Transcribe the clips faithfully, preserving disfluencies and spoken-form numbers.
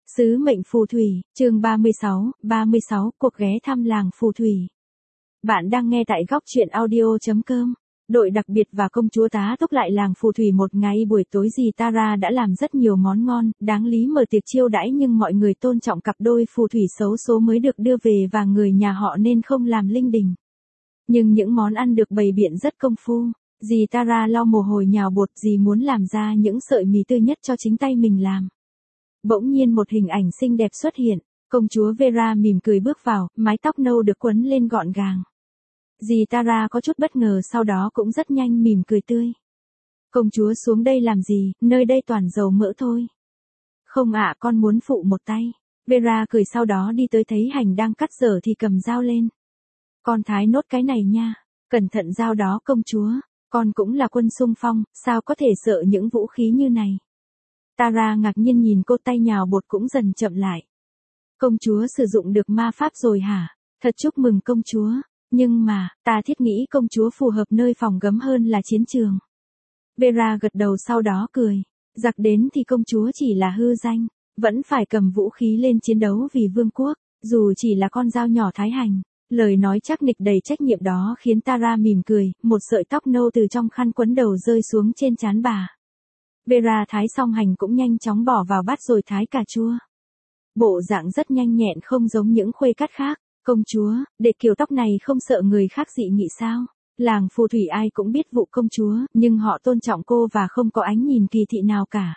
Sứ mệnh phù thủy, chương ba mươi sáu, ba mươi sáu, cuộc ghé thăm làng phù thủy. Bạn đang nghe tại góc truyện audio chấm com. Đội đặc biệt và công chúa tá túc lại làng phù thủy một ngày buổi tối dì Tara đã làm rất nhiều món ngon, đáng lý mở tiệc chiêu đãi nhưng mọi người tôn trọng cặp đôi phù thủy xấu số mới được đưa về và người nhà họ nên không làm linh đình. Nhưng những món ăn được bày biện rất công phu, dì Tara lau mồ hôi nhào bột, dì muốn làm ra những sợi mì tươi nhất cho chính tay mình làm. Bỗng nhiên một hình ảnh xinh đẹp xuất hiện, công chúa Vera mỉm cười bước vào, mái tóc nâu được quấn lên gọn gàng. Dì Tara có chút bất ngờ sau đó cũng rất nhanh mỉm cười tươi. Công chúa xuống đây làm gì, nơi đây toàn dầu mỡ thôi. Không ạ, con muốn phụ một tay. Vera cười sau đó đi tới thấy hành đang cắt dở thì cầm dao lên. Con thái nốt cái này nha, cẩn thận dao đó công chúa, con cũng là quân xung phong, sao có thể sợ những vũ khí như này. Tara ngạc nhiên nhìn cô, tay nhào bột cũng dần chậm lại. Công chúa sử dụng được ma pháp rồi hả? Thật chúc mừng công chúa. Nhưng mà, ta thiết nghĩ công chúa phù hợp nơi phòng gấm hơn là chiến trường. Vera gật đầu sau đó cười. Giặc đến thì công chúa chỉ là hư danh, vẫn phải cầm vũ khí lên chiến đấu vì vương quốc, dù chỉ là con dao nhỏ thái hành. Lời nói chắc nịch đầy trách nhiệm đó khiến Tara mỉm cười, một sợi tóc nâu từ trong khăn quấn đầu rơi xuống trên trán bà. Vera thái xong hành cũng nhanh chóng bỏ vào bát rồi thái cà chua. Bộ dạng rất nhanh nhẹn không giống những khuê cắt khác. Công chúa, để kiểu tóc này không sợ người khác dị nghị sao? Làng phù thủy ai cũng biết vụ công chúa, nhưng họ tôn trọng cô và không có ánh nhìn kỳ thị nào cả.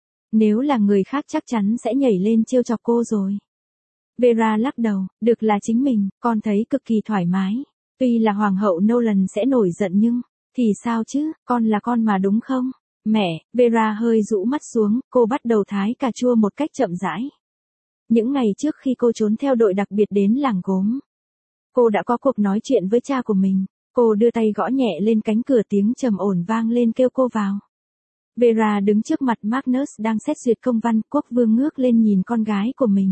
Nếu là người khác chắc chắn sẽ nhảy lên trêu chọc cô rồi. Vera lắc đầu, được là chính mình, con thấy cực kỳ thoải mái. Tuy là hoàng hậu Nolan sẽ nổi giận nhưng, thì sao chứ, con là con mà đúng không? Mẹ, Vera hơi rũ mắt xuống, cô bắt đầu thái cà chua một cách chậm rãi. Những ngày trước khi cô trốn theo đội đặc biệt đến làng gốm, cô đã có cuộc nói chuyện với cha của mình. Cô đưa tay gõ nhẹ lên cánh cửa, tiếng trầm ổn vang lên kêu cô vào. Vera đứng trước mặt Magnus đang xét duyệt công văn, quốc vương ngước lên nhìn con gái của mình.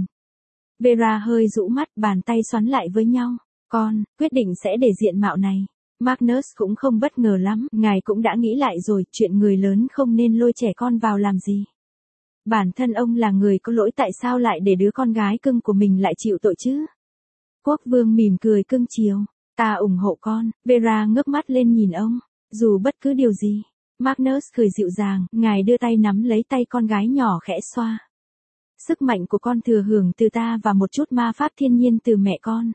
Vera hơi rũ mắt, bàn tay xoắn lại với nhau. Con, quyết định sẽ để diện mạo này. Magnus cũng không bất ngờ lắm, ngài cũng đã nghĩ lại rồi, chuyện người lớn không nên lôi trẻ con vào làm gì. Bản thân ông là người có lỗi, tại sao lại để đứa con gái cưng của mình lại chịu tội chứ? Quốc vương mỉm cười cưng chiều. Ta ủng hộ con. Vera ngước mắt lên nhìn ông. Dù bất cứ điều gì. Magnus cười dịu dàng, ngài đưa tay nắm lấy tay con gái nhỏ khẽ xoa. Sức mạnh của con thừa hưởng từ ta và một chút ma pháp thiên nhiên từ mẹ con.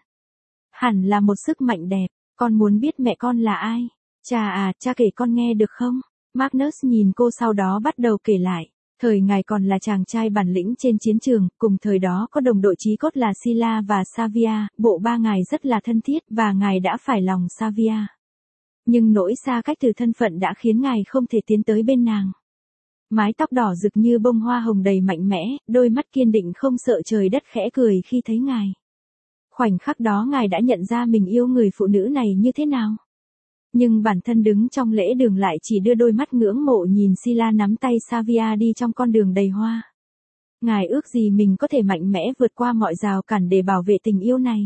Hẳn là một sức mạnh đẹp. Con muốn biết mẹ con là ai? Cha à, cha kể con nghe được không? Magnus nhìn cô sau đó bắt đầu kể lại. Thời ngài còn là chàng trai bản lĩnh trên chiến trường, cùng thời đó có đồng đội chí cốt là Scylla và Savia, bộ ba ngài rất là thân thiết và ngài đã phải lòng Savia. Nhưng nỗi xa cách từ thân phận đã khiến ngài không thể tiến tới bên nàng. Mái tóc đỏ rực như bông hoa hồng đầy mạnh mẽ, đôi mắt kiên định không sợ trời đất khẽ cười khi thấy ngài. Khoảnh khắc đó ngài đã nhận ra mình yêu người phụ nữ này như thế nào. Nhưng bản thân đứng trong lễ đường lại chỉ đưa đôi mắt ngưỡng mộ nhìn Scylla nắm tay Savia đi trong con đường đầy hoa. Ngài ước gì mình có thể mạnh mẽ vượt qua mọi rào cản để bảo vệ tình yêu này.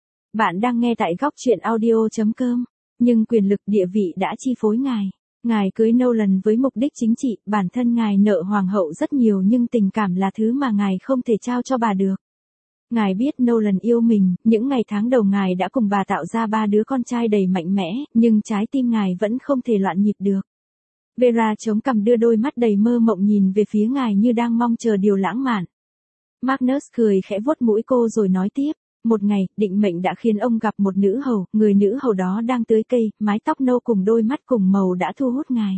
Bạn đang nghe tại góc truyện audio chấm com. Nhưng quyền lực địa vị đã chi phối ngài. Ngài cưới Nolan với mục đích chính trị, bản thân ngài nợ hoàng hậu rất nhiều nhưng tình cảm là thứ mà ngài không thể trao cho bà được. Ngài biết Nolan yêu mình, những ngày tháng đầu ngài đã cùng bà tạo ra ba đứa con trai đầy mạnh mẽ, nhưng trái tim ngài vẫn không thể loạn nhịp được. Vera chống cằm đưa đôi mắt đầy mơ mộng nhìn về phía ngài như đang mong chờ điều lãng mạn. Magnus cười khẽ vuốt mũi cô rồi nói tiếp. Một ngày, định mệnh đã khiến ông gặp một nữ hầu, người nữ hầu đó đang tưới cây, mái tóc nâu cùng đôi mắt cùng màu đã thu hút ngài.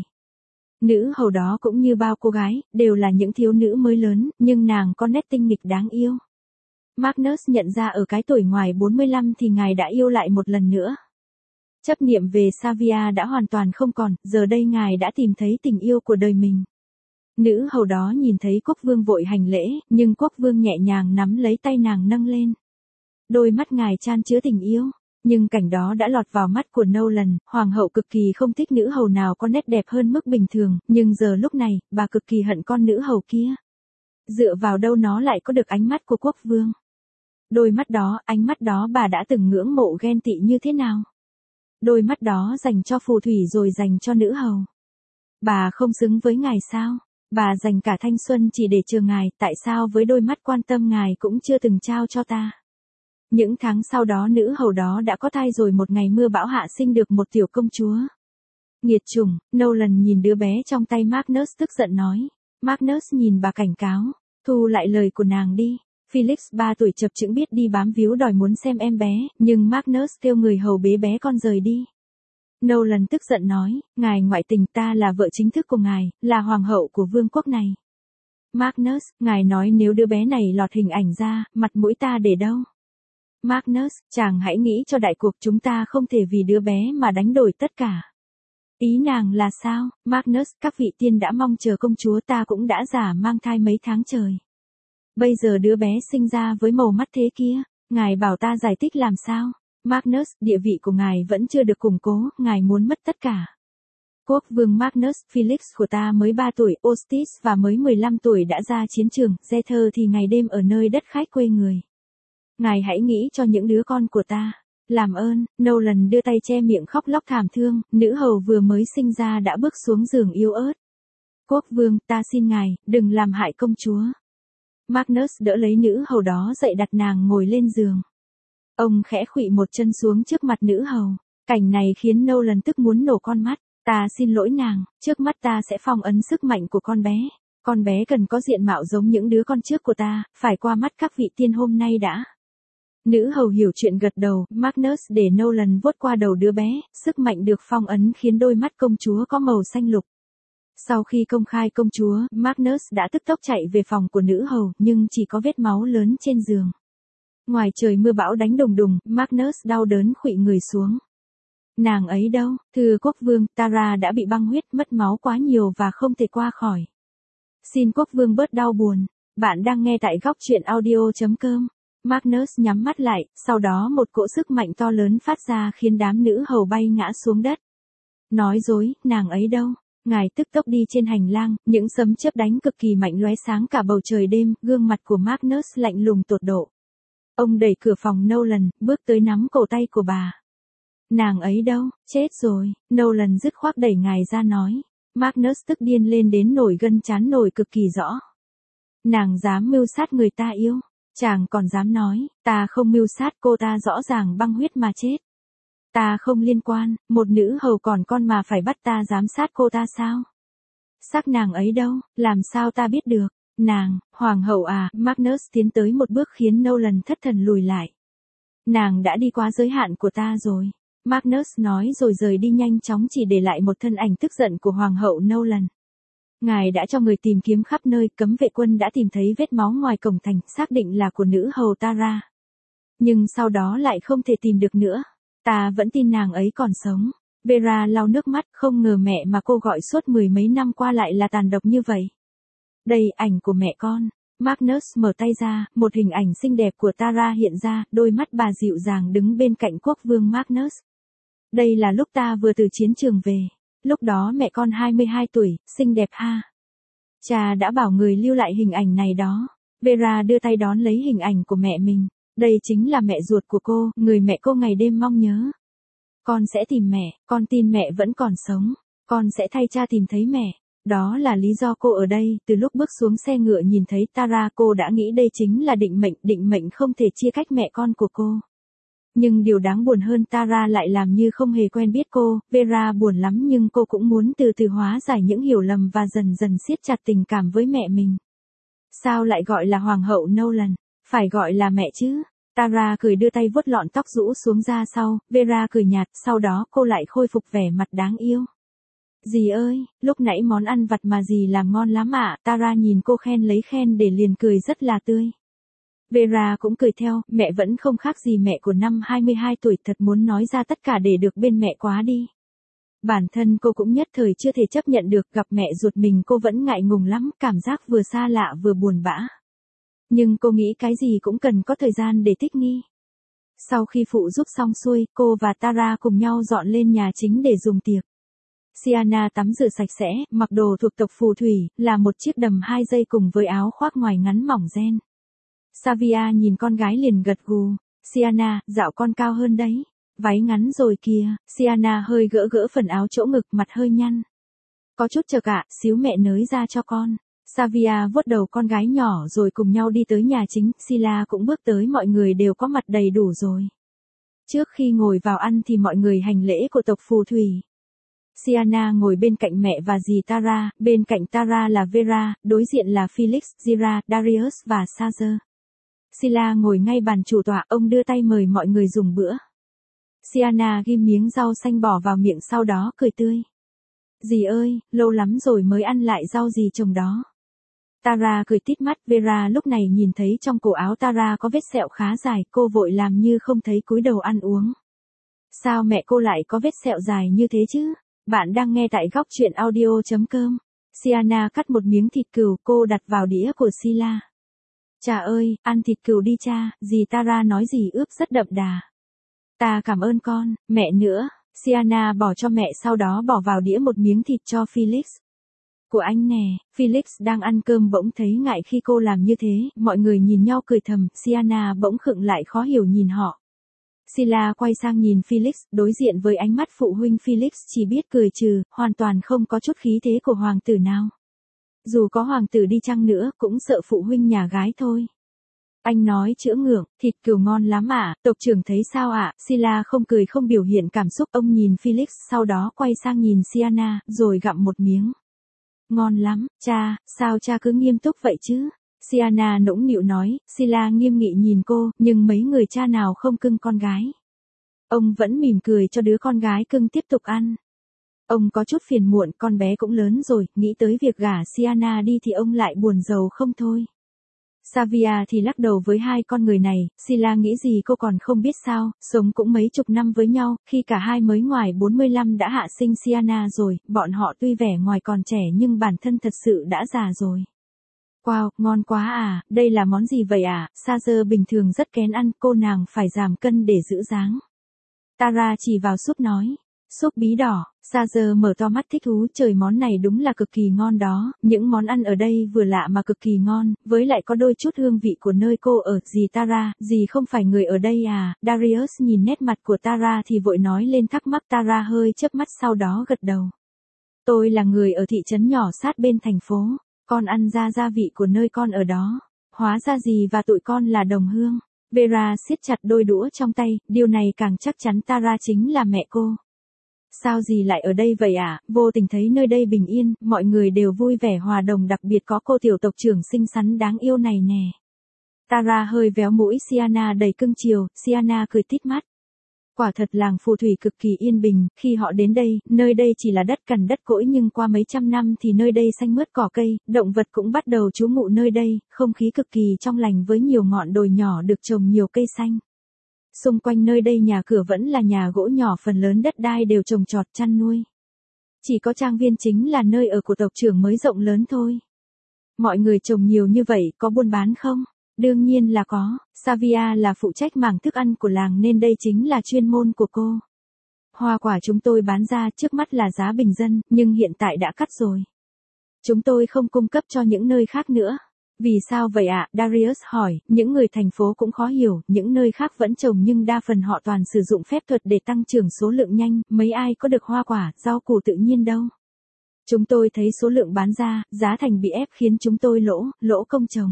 Nữ hầu đó cũng như bao cô gái, đều là những thiếu nữ mới lớn, nhưng nàng có nét tinh nghịch đáng yêu. Magnus nhận ra ở cái tuổi ngoài bốn mươi lăm thì ngài đã yêu lại một lần nữa. Chấp niệm về Savia đã hoàn toàn không còn, giờ đây ngài đã tìm thấy tình yêu của đời mình. Nữ hầu đó nhìn thấy quốc vương vội hành lễ, nhưng quốc vương nhẹ nhàng nắm lấy tay nàng nâng lên. Đôi mắt ngài chan chứa tình yêu, nhưng cảnh đó đã lọt vào mắt của Nolan, hoàng hậu cực kỳ không thích nữ hầu nào có nét đẹp hơn mức bình thường, nhưng giờ lúc này, bà cực kỳ hận con nữ hầu kia. Dựa vào đâu nó lại có được ánh mắt của quốc vương? Đôi mắt đó, ánh mắt đó bà đã từng ngưỡng mộ ghen tị như thế nào? Đôi mắt đó dành cho phù thủy rồi dành cho nữ hầu. Bà không xứng với ngài sao? Bà dành cả thanh xuân chỉ để chờ ngài, tại sao với đôi mắt quan tâm ngài cũng chưa từng trao cho ta. Những tháng sau đó nữ hầu đó đã có thai rồi, một ngày mưa bão hạ sinh được một tiểu công chúa. Nghiệt chủng, Nolan nhìn đứa bé trong tay Magnus tức giận nói. Magnus nhìn bà cảnh cáo, thu lại lời của nàng đi. Felix ba tuổi chập chững biết đi bám víu đòi muốn xem em bé, nhưng Magnus kêu người hầu bế bé con rời đi. Nolan tức giận nói, ngài ngoại tình, ta là vợ chính thức của ngài, là hoàng hậu của vương quốc này. Magnus, ngài nói nếu đứa bé này lọt hình ảnh ra, mặt mũi ta để đâu? Magnus, chàng hãy nghĩ cho đại cuộc, chúng ta không thể vì đứa bé mà đánh đổi tất cả. Ý nàng là sao? Magnus, các vị tiên đã mong chờ công chúa, ta cũng đã giả mang thai mấy tháng trời. Bây giờ đứa bé sinh ra với màu mắt thế kia, ngài bảo ta giải thích làm sao? Magnus, địa vị của ngài vẫn chưa được củng cố, ngài muốn mất tất cả. Quốc vương Magnus, Felix của ta mới ba tuổi, Ostis và mới mười lăm tuổi đã ra chiến trường, Zethar thì ngày đêm ở nơi đất khách quê người. Ngài hãy nghĩ cho những đứa con của ta. Làm ơn, Nolan đưa tay che miệng khóc lóc thảm thương, nữ hầu vừa mới sinh ra đã bước xuống giường yếu ớt. Quốc vương, ta xin ngài, đừng làm hại công chúa. Magnus đỡ lấy nữ hầu đó dậy, đặt nàng ngồi lên giường. Ông khẽ khuỵu một chân xuống trước mặt nữ hầu. Cảnh này khiến Nolan tức muốn nổ con mắt. Ta xin lỗi nàng, trước mắt ta sẽ phong ấn sức mạnh của con bé. Con bé cần có diện mạo giống những đứa con trước của ta, phải qua mắt các vị tiên hôm nay đã. Nữ hầu hiểu chuyện gật đầu, Magnus để Nolan vuốt qua đầu đứa bé, sức mạnh được phong ấn khiến đôi mắt công chúa có màu xanh lục. Sau khi công khai công chúa, Magnus đã tức tốc chạy về phòng của nữ hầu, nhưng chỉ có vết máu lớn trên giường. Ngoài trời mưa bão đánh đùng đùng, Magnus đau đớn khuỵu người xuống. Nàng ấy đâu? Thưa quốc vương, Tara đã bị băng huyết, mất máu quá nhiều và không thể qua khỏi. Xin quốc vương bớt đau buồn. Bạn đang nghe tại góc truyện audio chấm com. Magnus nhắm mắt lại, sau đó một cỗ sức mạnh to lớn phát ra khiến đám nữ hầu bay ngã xuống đất. Nói dối, nàng ấy đâu? Ngài tức tốc đi trên hành lang, những sấm chớp đánh cực kỳ mạnh lóe sáng cả bầu trời đêm, gương mặt của Magnus lạnh lùng tột độ. Ông đẩy cửa phòng Nolan, bước tới nắm cổ tay của bà. Nàng ấy đâu? Chết rồi. Nolan dứt khoát đẩy ngài ra nói. Magnus tức điên lên đến nổi gân trán nổi cực kỳ rõ. Nàng dám mưu sát người ta yêu. Chàng còn dám nói, ta không mưu sát cô ta, rõ ràng băng huyết mà chết. Ta không liên quan, một nữ hầu còn con mà phải bắt ta giám sát cô ta sao? Xác nàng ấy đâu, làm sao ta biết được? Nàng, hoàng hậu à? Magnus tiến tới một bước khiến Nolan thất thần lùi lại. Nàng đã đi quá giới hạn của ta rồi. Magnus nói rồi rời đi nhanh chóng, chỉ để lại một thân ảnh tức giận của hoàng hậu Nolan. Ngài đã cho người tìm kiếm khắp nơi, cấm vệ quân đã tìm thấy vết máu ngoài cổng thành, xác định là của nữ hầu Tara. Nhưng sau đó lại không thể tìm được nữa. Ta vẫn tin nàng ấy còn sống. Vera lau nước mắt, không ngờ mẹ mà cô gọi suốt mười mấy năm qua lại là tàn độc như vậy. Đây, ảnh của mẹ con. Magnus mở tay ra, một hình ảnh xinh đẹp của Tara hiện ra, đôi mắt bà dịu dàng đứng bên cạnh quốc vương Magnus. Đây là lúc ta vừa từ chiến trường về. Lúc đó mẹ con hai mươi hai tuổi, xinh đẹp ha. Cha đã bảo người lưu lại hình ảnh này đó. Vera đưa tay đón lấy hình ảnh của mẹ mình. Đây chính là mẹ ruột của cô, người mẹ cô ngày đêm mong nhớ. Con sẽ tìm mẹ, con tin mẹ vẫn còn sống. Con sẽ thay cha tìm thấy mẹ. Đó là lý do cô ở đây, từ lúc bước xuống xe ngựa nhìn thấy Tara cô đã nghĩ đây chính là định mệnh, định mệnh không thể chia cách mẹ con của cô. Nhưng điều đáng buồn hơn, Tara lại làm như không hề quen biết cô. Vera buồn lắm nhưng cô cũng muốn từ từ hóa giải những hiểu lầm và dần dần siết chặt tình cảm với mẹ mình. Sao lại gọi là hoàng hậu Nolan? Phải gọi là mẹ chứ. Tara cười đưa tay vuốt lọn tóc rũ xuống ra sau, Vera cười nhạt, sau đó cô lại khôi phục vẻ mặt đáng yêu. Dì ơi, lúc nãy món ăn vặt mà dì làm ngon lắm ạ. Tara nhìn cô khen lấy khen để liền cười rất là tươi. Vera cũng cười theo, mẹ vẫn không khác gì mẹ của năm hai mươi hai tuổi, thật muốn nói ra tất cả để được bên mẹ quá đi. Bản thân cô cũng nhất thời chưa thể chấp nhận được, gặp mẹ ruột mình cô vẫn ngại ngùng lắm, cảm giác vừa xa lạ vừa buồn bã. Nhưng cô nghĩ cái gì cũng cần có thời gian để thích nghi. Sau khi phụ giúp xong xuôi, cô và Tara cùng nhau dọn lên nhà chính để dùng tiệc. Sienna tắm rửa sạch sẽ, mặc đồ thuộc tộc phù thủy, là một chiếc đầm hai dây cùng với áo khoác ngoài ngắn mỏng ren. Savia nhìn con gái liền gật gù. Sienna, dạo con cao hơn đấy. Váy ngắn rồi kìa. Sienna hơi gỡ gỡ phần áo chỗ ngực, mặt hơi nhăn. Có chút chờ cả, xíu mẹ nới ra cho con. Savia vuốt đầu con gái nhỏ rồi cùng nhau đi tới nhà chính, Sila cũng bước tới, mọi người đều có mặt đầy đủ rồi. Trước khi ngồi vào ăn thì mọi người hành lễ của tộc phù thủy. Siana ngồi bên cạnh mẹ và dì Tara, bên cạnh Tara là Vera, đối diện là Felix, Zira, Darius và Sazer. Sila ngồi ngay bàn chủ tọa, ông đưa tay mời mọi người dùng bữa. Siana ghim miếng rau xanh bỏ vào miệng sau đó cười tươi. Dì ơi, lâu lắm rồi mới ăn lại rau dì trồng đó. Tara cười tít mắt, Vera lúc này nhìn thấy trong cổ áo Tara có vết sẹo khá dài, cô vội làm như không thấy cúi đầu ăn uống. Sao mẹ cô lại có vết sẹo dài như thế chứ? Bạn đang nghe tại góc truyện audio.com. Siana cắt một miếng thịt cừu, cô đặt vào đĩa của Sila. Cha ơi, ăn thịt cừu đi cha, dì Tara nói gì ướp rất đậm đà. Ta cảm ơn con, mẹ nữa. Siana bỏ cho mẹ sau đó bỏ vào đĩa một miếng thịt cho Felix. Của anh nè, Felix đang ăn cơm bỗng thấy ngại khi cô làm như thế, mọi người nhìn nhau cười thầm, Siana bỗng khựng lại khó hiểu nhìn họ. Sila quay sang nhìn Felix, đối diện với ánh mắt phụ huynh Felix chỉ biết cười trừ, hoàn toàn không có chút khí thế của hoàng tử nào. Dù có hoàng tử đi chăng nữa, cũng sợ phụ huynh nhà gái thôi. Anh nói chữa ngượng, thịt cừu ngon lắm ạ, tộc trưởng thấy sao ạ? Sila không cười không biểu hiện cảm xúc, ông nhìn Felix, sau đó quay sang nhìn Siana, rồi gặm một miếng. Ngon lắm, cha, sao cha cứ nghiêm túc vậy chứ? Siana nũng nịu nói, Sila nghiêm nghị nhìn cô, nhưng mấy người cha nào không cưng con gái. Ông vẫn mỉm cười cho đứa con gái cưng tiếp tục ăn. Ông có chút phiền muộn, con bé cũng lớn rồi, nghĩ tới việc gả Siana đi thì ông lại buồn rầu không thôi. Savia thì lắc đầu với hai con người này, Sila nghĩ gì cô còn không biết sao, sống cũng mấy chục năm với nhau, khi cả hai mới ngoài bốn mươi lăm đã hạ sinh Siana rồi, bọn họ tuy vẻ ngoài còn trẻ nhưng bản thân thật sự đã già rồi. Wow, ngon quá à, đây là món gì vậy à? Sazer bình thường rất kén ăn, cô nàng phải giảm cân để giữ dáng. Tara chỉ vào súp nói, súp bí đỏ. Sazer mở to mắt thích thú, trời món này đúng là cực kỳ ngon đó, những món ăn ở đây vừa lạ mà cực kỳ ngon, với lại có đôi chút hương vị của nơi cô ở. Dì Tara, dì không phải người ở đây à? Darius nhìn nét mặt của Tara thì vội nói lên thắc mắc, Tara hơi chớp mắt sau đó gật đầu. Tôi là người ở thị trấn nhỏ sát bên thành phố. Con ăn ra gia vị của nơi con ở đó. Hóa ra dì và tụi con là đồng hương. Vera siết chặt đôi đũa trong tay, điều này càng chắc chắn Tara chính là mẹ cô. Sao dì lại ở đây vậy ạ? À? Vô tình thấy nơi đây bình yên, mọi người đều vui vẻ hòa đồng, đặc biệt có cô tiểu tộc trưởng xinh xắn đáng yêu này nè. Tara hơi véo mũi Siana đầy cưng chiều, Siana cười tít mắt. Quả thật làng phù thủy cực kỳ yên bình, khi họ đến đây, nơi đây chỉ là đất cằn đất cỗi nhưng qua mấy trăm năm thì nơi đây xanh mướt cỏ cây, động vật cũng bắt đầu trú ngụ nơi đây, không khí cực kỳ trong lành với nhiều ngọn đồi nhỏ được trồng nhiều cây xanh. Xung quanh nơi đây nhà cửa vẫn là nhà gỗ nhỏ, phần lớn đất đai đều trồng trọt chăn nuôi. Chỉ có trang viên chính là nơi ở của tộc trưởng mới rộng lớn thôi. Mọi người trồng nhiều như vậy, có buôn bán không? Đương nhiên là có, Savia là phụ trách mảng thức ăn của làng nên đây chính là chuyên môn của cô. Hoa quả chúng tôi bán ra trước mắt là giá bình dân, nhưng hiện tại đã cắt rồi. Chúng tôi không cung cấp cho những nơi khác nữa. Vì sao vậy ạ? À? Darius hỏi, những người thành phố cũng khó hiểu, những nơi khác vẫn trồng nhưng đa phần họ toàn sử dụng phép thuật để tăng trưởng số lượng nhanh, mấy ai có được hoa quả, rau củ tự nhiên đâu. Chúng tôi thấy số lượng bán ra, giá thành bị ép khiến chúng tôi lỗ, lỗ công trồng.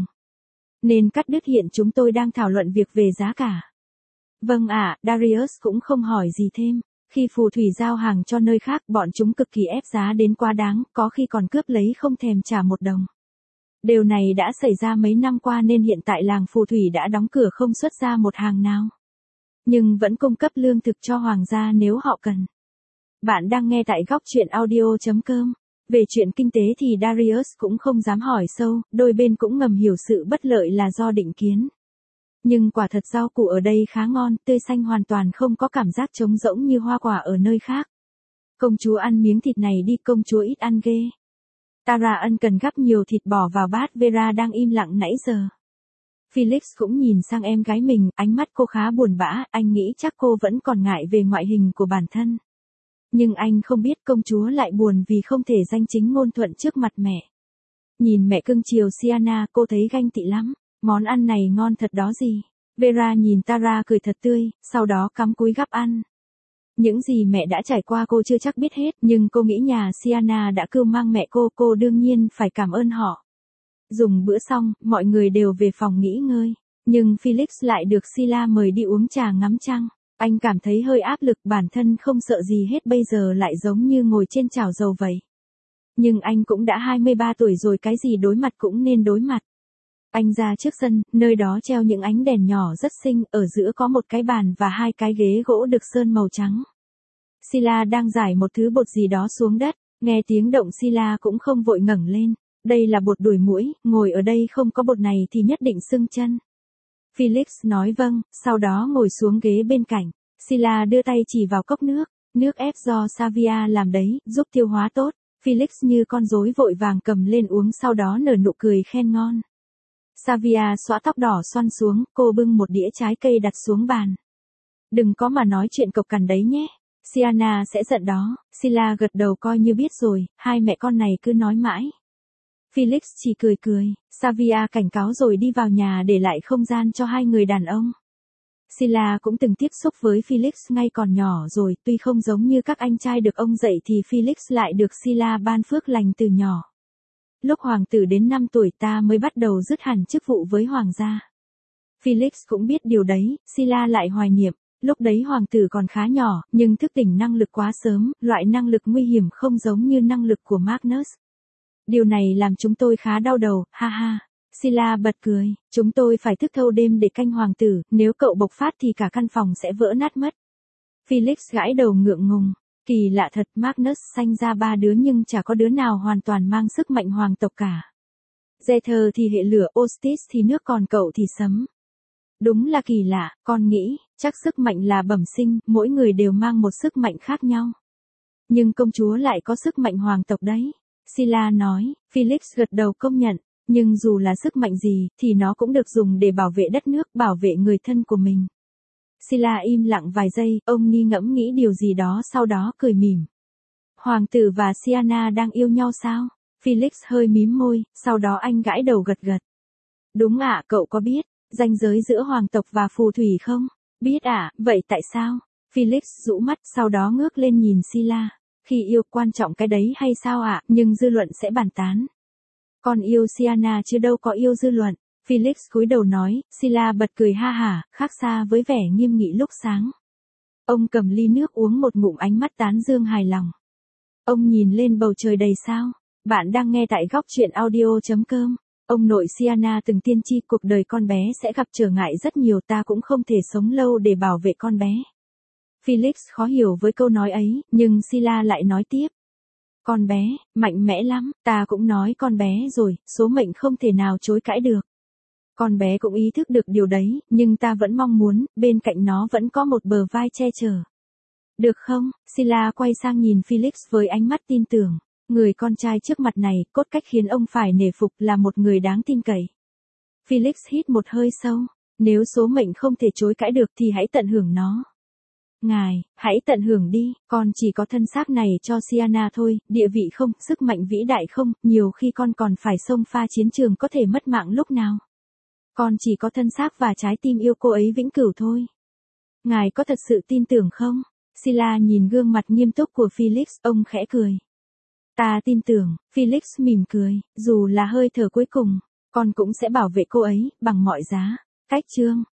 Nên cắt đứt, hiện chúng tôi đang thảo luận việc về giá cả. Vâng ạ, à, Darius cũng không hỏi gì thêm. Khi phù thủy giao hàng cho nơi khác, bọn chúng cực kỳ ép giá đến quá đáng, có khi còn cướp lấy không thèm trả một đồng. Điều này đã xảy ra mấy năm qua nên hiện tại làng phù thủy đã đóng cửa không xuất ra một hàng nào. Nhưng vẫn cung cấp lương thực cho hoàng gia nếu họ cần. Bạn đang nghe tại góc truyện audio.com. Về chuyện kinh tế thì Darius cũng không dám hỏi sâu, đôi bên cũng ngầm hiểu sự bất lợi là do định kiến. Nhưng quả thật rau củ ở đây khá ngon, tươi xanh, hoàn toàn không có cảm giác trống rỗng như hoa quả ở nơi khác. Công chúa ăn miếng thịt này đi, công chúa ít ăn ghê. Tara ân cần gắp nhiều thịt bỏ vào bát, Vera đang im lặng nãy giờ. Felix cũng nhìn sang em gái mình, ánh mắt cô khá buồn bã, anh nghĩ chắc cô vẫn còn ngại về ngoại hình của bản thân. Nhưng anh không biết công chúa lại buồn vì không thể danh chính ngôn thuận trước mặt mẹ. Nhìn mẹ cưng chiều Siana, cô thấy ganh tị lắm. Món ăn này ngon thật đó gì. Vera nhìn Tara cười thật tươi, sau đó cắm cúi gắp ăn. Những gì mẹ đã trải qua cô chưa chắc biết hết, nhưng cô nghĩ nhà Sienna đã cưu mang mẹ cô, cô đương nhiên phải cảm ơn họ. Dùng bữa xong, mọi người đều về phòng nghỉ ngơi. Nhưng Felix lại được Sila mời đi uống trà ngắm trăng. Anh cảm thấy hơi áp lực, bản thân không sợ gì hết, bây giờ lại giống như ngồi trên chảo dầu vậy. Nhưng anh cũng đã hai mươi ba tuổi rồi, cái gì đối mặt cũng nên đối mặt. Anh ra trước sân, nơi đó treo những ánh đèn nhỏ rất xinh, ở giữa có một cái bàn và hai cái ghế gỗ được sơn màu trắng. Sila đang rải một thứ bột gì đó xuống đất, nghe tiếng động Sila cũng không vội ngẩng lên. Đây là bột đuổi muỗi, ngồi ở đây không có bột này thì nhất định sưng chân. Felix nói vâng, sau đó ngồi xuống ghế bên cạnh. Sila đưa tay chỉ vào cốc nước, nước ép do Savia làm đấy, giúp tiêu hóa tốt. Felix như con rối vội vàng cầm lên uống, sau đó nở nụ cười khen ngon. Savia xõa tóc đỏ xoăn xuống, cô bưng một đĩa trái cây đặt xuống bàn. Đừng có mà nói chuyện cộc cằn đấy nhé. Sienna sẽ giận đó. Sila gật đầu coi như biết rồi, hai mẹ con này cứ nói mãi. Felix chỉ cười cười, Savia cảnh cáo rồi đi vào nhà để lại không gian cho hai người đàn ông. Sila cũng từng tiếp xúc với Felix ngay còn nhỏ rồi, tuy không giống như các anh trai được ông dạy thì Felix lại được Sila ban phước lành từ nhỏ. Lúc hoàng tử đến năm tuổi ta mới bắt đầu dứt hẳn chức vụ với hoàng gia. Felix cũng biết điều đấy, Sila lại hoài niệm, lúc đấy hoàng tử còn khá nhỏ, nhưng thức tỉnh năng lực quá sớm, loại năng lực nguy hiểm không giống như năng lực của Magnus. Điều này làm chúng tôi khá đau đầu, ha ha. Sila bật cười, chúng tôi phải thức thâu đêm để canh hoàng tử, nếu cậu bộc phát thì cả căn phòng sẽ vỡ nát mất. Felix gãi đầu ngượng ngùng, kỳ lạ thật, Magnus sanh ra ba đứa nhưng chả có đứa nào hoàn toàn mang sức mạnh hoàng tộc cả. Zethar thì hệ lửa, Ostis thì nước, còn cậu thì sấm. Đúng là kỳ lạ, con nghĩ, chắc sức mạnh là bẩm sinh, mỗi người đều mang một sức mạnh khác nhau. Nhưng công chúa lại có sức mạnh hoàng tộc đấy. Sila nói, Felix gật đầu công nhận, nhưng dù là sức mạnh gì, thì nó cũng được dùng để bảo vệ đất nước, bảo vệ người thân của mình. Sila im lặng vài giây, ông nghi ngẫm nghĩ điều gì đó, sau đó cười mỉm. Hoàng tử và Sienna đang yêu nhau sao? Felix hơi mím môi, sau đó anh gãi đầu gật gật. Đúng ạ, cậu có biết ranh giới giữa hoàng tộc và phù thủy không? Biết ạ, vậy tại sao? Felix rũ mắt, sau đó ngước lên nhìn Sila. Khi yêu quan trọng cái đấy hay sao ạ, nhưng dư luận sẽ bàn tán. Con yêu Sienna chứ đâu có yêu dư luận. Felix cúi đầu nói, Sila bật cười ha hả, khác xa với vẻ nghiêm nghị lúc sáng. Ông cầm ly nước uống một ngụm, ánh mắt tán dương hài lòng. Ông nhìn lên bầu trời đầy sao. Bạn đang nghe tại góc truyện audio.com. Ông nội Sienna từng tiên tri cuộc đời con bé sẽ gặp trở ngại rất nhiều, ta cũng không thể sống lâu để bảo vệ con bé. Felix khó hiểu với câu nói ấy, nhưng Sila lại nói tiếp. Con bé, mạnh mẽ lắm, ta cũng nói con bé rồi, số mệnh không thể nào chối cãi được. Con bé cũng ý thức được điều đấy, nhưng ta vẫn mong muốn, bên cạnh nó vẫn có một bờ vai che chở. Được không? Sila quay sang nhìn Felix với ánh mắt tin tưởng. Người con trai trước mặt này, cốt cách khiến ông phải nể phục, là một người đáng tin cậy. Felix hít một hơi sâu. Nếu số mệnh không thể chối cãi được thì hãy tận hưởng nó. Ngài, hãy tận hưởng đi, con chỉ có thân xác này cho Sienna thôi, địa vị không, sức mạnh vĩ đại không, nhiều khi con còn phải xông pha chiến trường, có thể mất mạng lúc nào. Con chỉ có thân xác và trái tim yêu cô ấy vĩnh cửu thôi. Ngài có thật sự tin tưởng không? Sila nhìn gương mặt nghiêm túc của Felix, ông khẽ cười. Ta tin tưởng, Felix mỉm cười, dù là hơi thở cuối cùng, con cũng sẽ bảo vệ cô ấy, bằng mọi giá. Cách chương